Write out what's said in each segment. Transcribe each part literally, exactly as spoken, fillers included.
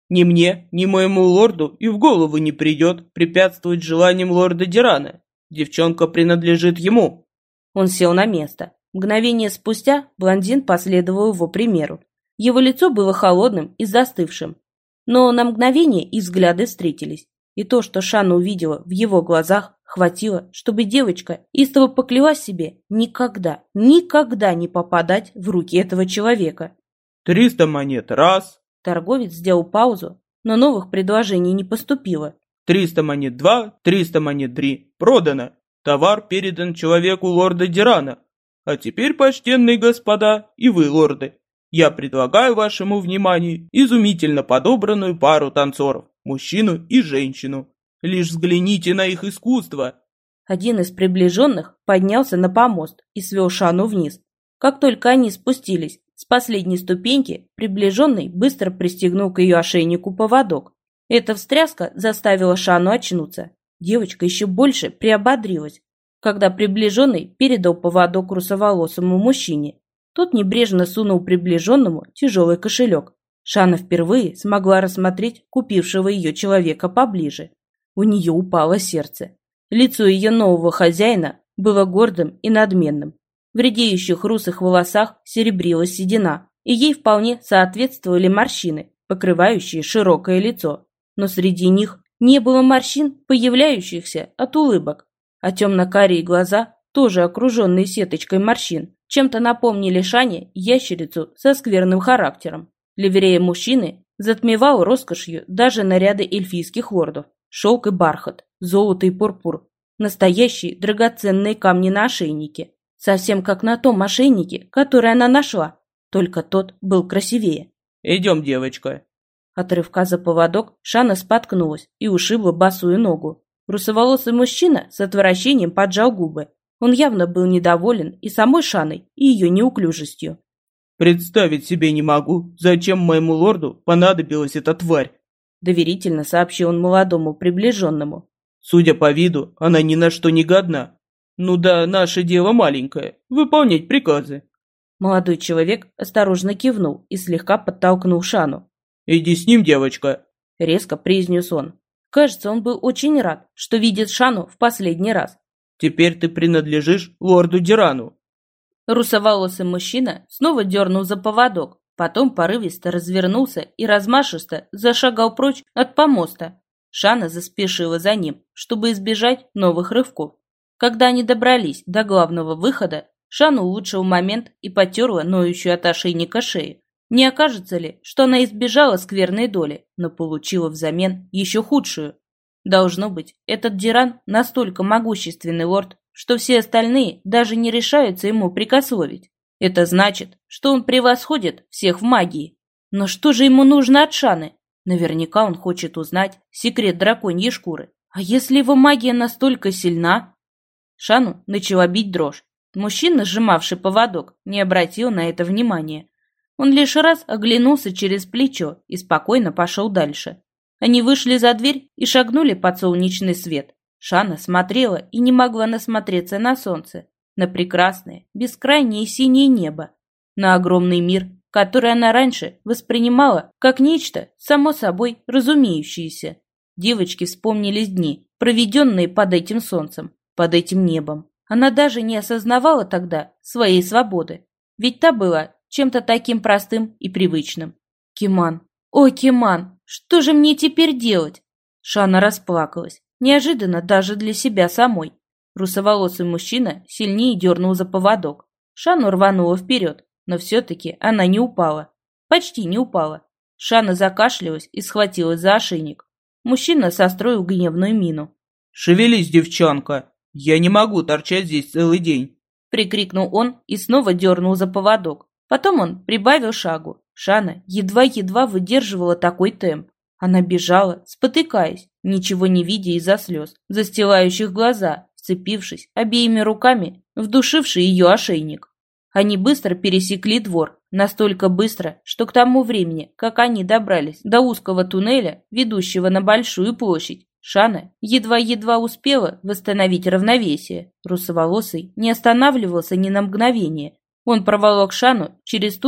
Ни мне, ни моему лорду и в голову не придет препятствовать желаниям лорда Дирана. Девчонка принадлежит ему». Он сел на место. Мгновение спустя блондин последовал его примеру. Его лицо было холодным и застывшим. Но на мгновение их взгляды встретились. И то, что Шана увидела в его глазах, хватило, чтобы девочка истово поклялась себе никогда, никогда не попадать в руки этого человека. «Триста монет раз». Торговец сделал паузу, но новых предложений не поступило. «Триста монет два, триста монет три. Продано. Товар передан человеку лорда Дирана. А теперь, почтенные господа, и вы, лорды, я предлагаю вашему вниманию изумительно подобранную пару танцоров, мужчину и женщину. Лишь взгляните на их искусство». Один из приближенных поднялся на помост и свел Шану вниз. Как только они спустились с последней ступеньки, приближенный быстро пристегнул к ее ошейнику поводок. Эта встряска заставила Шану очнуться. Девочка еще больше приободрилась, когда приближенный передал поводок русоволосому мужчине. Тот небрежно сунул приближенному тяжелый кошелек. Шана впервые смогла рассмотреть купившего ее человека поближе. У нее упало сердце. Лицо ее нового хозяина было гордым и надменным. В редеющих русых волосах серебрилась седина, и ей вполне соответствовали морщины, покрывающие широкое лицо. Но среди них не было морщин, появляющихся от улыбок, а темно-карие глаза, тоже окруженные сеточкой морщин, чем-то напомнили Шане ящерицу со скверным характером. Ливрея мужчины затмевал роскошью даже наряды эльфийских лордов. Шелк и бархат, золото и пурпур, настоящие драгоценные камни на ошейнике. Совсем как на том ошейнике, который она нашла, только тот был красивее. «Идем, девочка». От рывка за поводок Шана споткнулась и ушибла босую ногу. Русоволосый мужчина с отвращением поджал губы. Он явно был недоволен и самой Шаной, и ее неуклюжестью. «Представить себе не могу, зачем моему лорду понадобилась эта тварь», доверительно сообщил он молодому приближенному. «Судя по виду, она ни на что не годна. Ну да, наше дело маленькое – выполнять приказы». Молодой человек осторожно кивнул и слегка подтолкнул Шану. «Иди с ним, девочка», – резко произнес он. Кажется, он был очень рад, что видит Шану в последний раз. «Теперь ты принадлежишь лорду Дирану». Русоволосый мужчина снова дернул за поводок, потом порывисто развернулся и размашисто зашагал прочь от помоста. Шана заспешила за ним, чтобы избежать новых рывков. Когда они добрались до главного выхода, Шана улучшила момент и потерла ноющую от ошейника шею. Не окажется ли, что она избежала скверной доли, но получила взамен еще худшую? Должно быть, этот Диран настолько могущественный лорд, что все остальные даже не решаются ему прикословить. Это значит, что он превосходит всех в магии. Но что же ему нужно от Шаны? Наверняка он хочет узнать секрет драконьей шкуры. А если его магия настолько сильна? Шану начала бить дрожь. Мужчина, сжимавший поводок, не обратил на это внимания. Он лишь раз оглянулся через плечо и спокойно пошел дальше. Они вышли за дверь и шагнули под солнечный свет. Шана смотрела и не могла насмотреться на солнце, на прекрасное, бескрайнее синее небо, на огромный мир, который она раньше воспринимала как нечто само собой разумеющееся. Девочке вспомнились дни, проведенные под этим солнцем, под этим небом. Она даже не осознавала тогда своей свободы, ведь та была чем-то таким простым и привычным. Киман, о, Киман, что же мне теперь делать? Шана расплакалась, неожиданно даже для себя самой. Русоволосый мужчина сильнее дернул за поводок. Шану рванула вперед, но все-таки она не упала. Почти не упала. Шана закашлялась и схватилась за ошейник. Мужчина состроил гневную мину. «Шевелись, девчонка! Я не могу торчать здесь целый день!» Прикрикнул он и снова дернул за поводок. Потом он прибавил шагу. Шана едва-едва выдерживала такой темп. Она бежала, спотыкаясь, ничего не видя из-за слез, застилающих глаза, вцепившись обеими руками в душивший ее ошейник. Они быстро пересекли двор, настолько быстро, что к тому времени, как они добрались до узкого туннеля, ведущего на большую площадь, Шана едва-едва успела восстановить равновесие. Русоволосый не останавливался ни на мгновение. Он проволок Шану через туннель,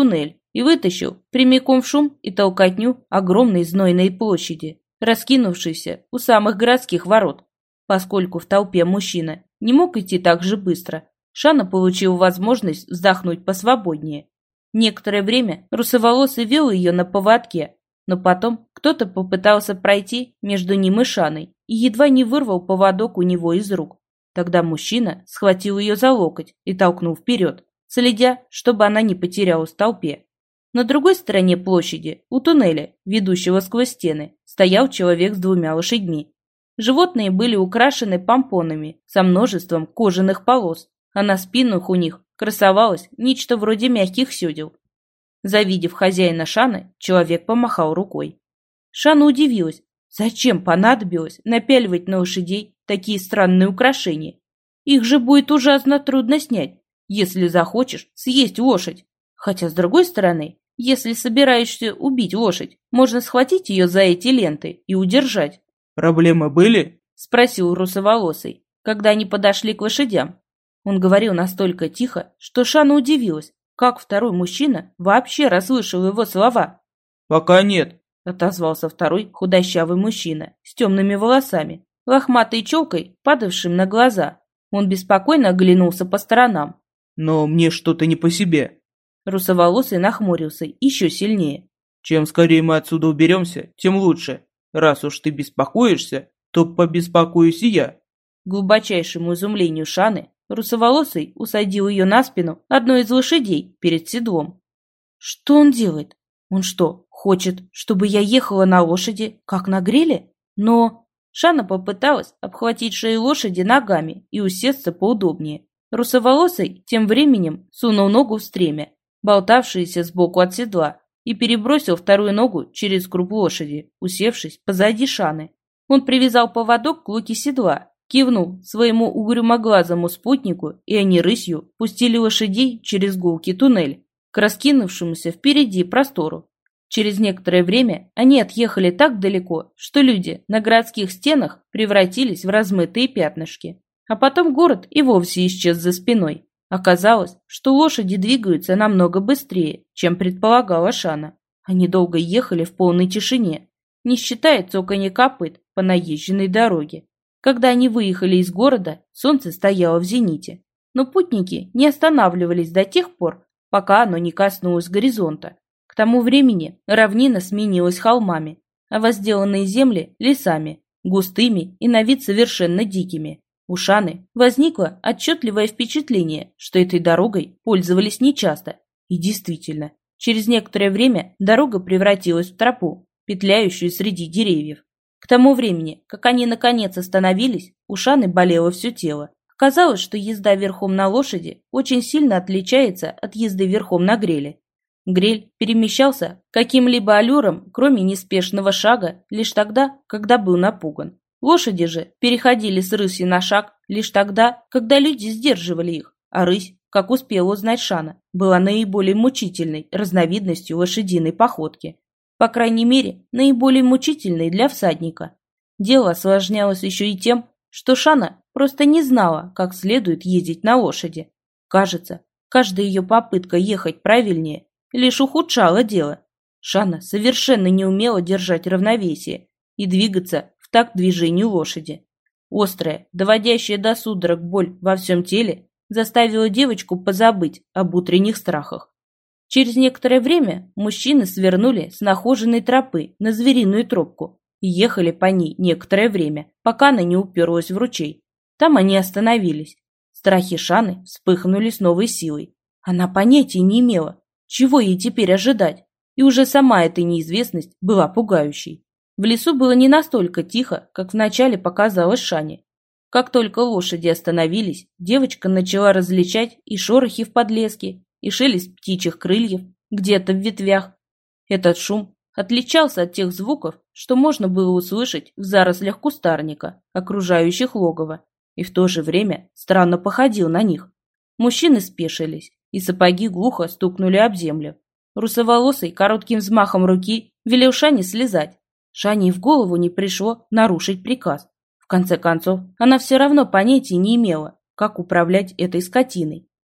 и вытащил прямиком в шум и толкотню огромной знойной площади, раскинувшейся у самых городских ворот. Поскольку в толпе мужчина не мог идти так же быстро, Шана получил возможность вздохнуть посвободнее. Некоторое время русоволосый вел ее на поводке, но потом кто-то попытался пройти между ним и Шаной и едва не вырвал поводок у него из рук. Тогда мужчина схватил ее за локоть и толкнул вперед, следя, чтобы она не потерялась в толпе. На другой стороне площади, у туннеля, ведущего сквозь стены, стоял человек с двумя лошадьми. Животные были украшены помпонами со множеством кожаных полос, а на спинах у них красовалось нечто вроде мягких сёдел. Завидев хозяина Шаны, человек помахал рукой. Шана удивилась, зачем понадобилось напяливать на лошадей такие странные украшения. Их же будет ужасно трудно снять, если захочешь съесть лошадь. Хотя, с другой стороны, если собираешься убить лошадь, можно схватить ее за эти ленты и удержать. «Проблемы были?» — спросил русоволосый, когда они подошли к лошадям. Он говорил настолько тихо, что Шана удивилась, как второй мужчина вообще расслышал его слова. «Пока нет», — отозвался второй худощавый мужчина с темными волосами, лохматой челкой, падавшим на глаза. Он беспокойно оглянулся по сторонам. «Но мне что-то не по себе». Русоволосый нахмурился еще сильнее. «Чем скорее мы отсюда уберемся, тем лучше. Раз уж ты беспокоишься, то побеспокоюсь и я». К глубочайшему изумлению Шаны, русоволосый усадил ее на спину одной из лошадей перед седлом. «Что он делает? Он что, хочет, чтобы я ехала на лошади, как на гриле? Но...» Шана попыталась обхватить шею лошади ногами и усесться поудобнее. Русоволосый тем временем сунул ногу в стремя, болтавшееся сбоку от седла, и перебросил вторую ногу через круп лошади, усевшись позади Шаны. Он привязал поводок к луке седла, кивнул своему угрюмоглазому спутнику, и они рысью пустили лошадей через гулкий туннель к раскинувшемуся впереди простору. Через некоторое время они отъехали так далеко, что люди на городских стенах превратились в размытые пятнышки. А потом город и вовсе исчез за спиной. Оказалось, что лошади двигаются намного быстрее, чем предполагала Шана. Они долго ехали в полной тишине, не считая цоканья копыт по наезженной дороге. Когда они выехали из города, солнце стояло в зените. Но путники не останавливались до тех пор, пока оно не коснулось горизонта. К тому времени равнина сменилась холмами, а возделанные земли – лесами, густыми и на вид совершенно дикими. У Шаны возникло отчетливое впечатление, что этой дорогой пользовались нечасто. И действительно, через некоторое время дорога превратилась в тропу, петляющую среди деревьев. К тому времени, как они наконец остановились, у Шаны болело все тело. Казалось, что езда верхом на лошади очень сильно отличается от езды верхом на греле. Грель перемещался каким-либо аллюром, кроме неспешного шага, лишь тогда, когда был напуган. Лошади же переходили с рыси на шаг лишь тогда, когда люди сдерживали их, а рысь, как успела узнать Шана, была наиболее мучительной разновидностью лошадиной походки. По крайней мере, наиболее мучительной для всадника. Дело осложнялось еще и тем, что Шана просто не знала, как следует ездить на лошади. Кажется, каждая ее попытка ехать правильнее лишь ухудшала дело. Шана совершенно не умела держать равновесие и двигаться в такт движению лошади. Острая, доводящая до судорог боль во всем теле заставила девочку позабыть об утренних страхах. Через некоторое время мужчины свернули с нахоженной тропы на звериную тропку и ехали по ней некоторое время, пока она не уперлась в ручей. Там они остановились. Страхи Шаны вспыхнули с новой силой. Она понятия не имела, чего ей теперь ожидать, и уже сама эта неизвестность была пугающей. В лесу было не настолько тихо, как вначале показалось Шане. Как только лошади остановились, девочка начала различать и шорохи в подлеске, и шелест птичьих крыльев где-то в ветвях. Этот шум отличался от тех звуков, что можно было услышать в зарослях кустарника, окружающих логово, и в то же время странно походил на них. Мужчины спешились, и сапоги глухо стукнули об землю. Русоволосый коротким взмахом руки велел Шане слезать. Шане и в голову не пришло нарушить приказ. В конце концов, она все равно понятия не имела, как управлять этой скотиной.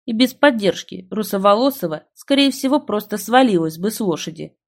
и без поддержки Русоволосова, скорее всего, просто свалилась бы с лошади.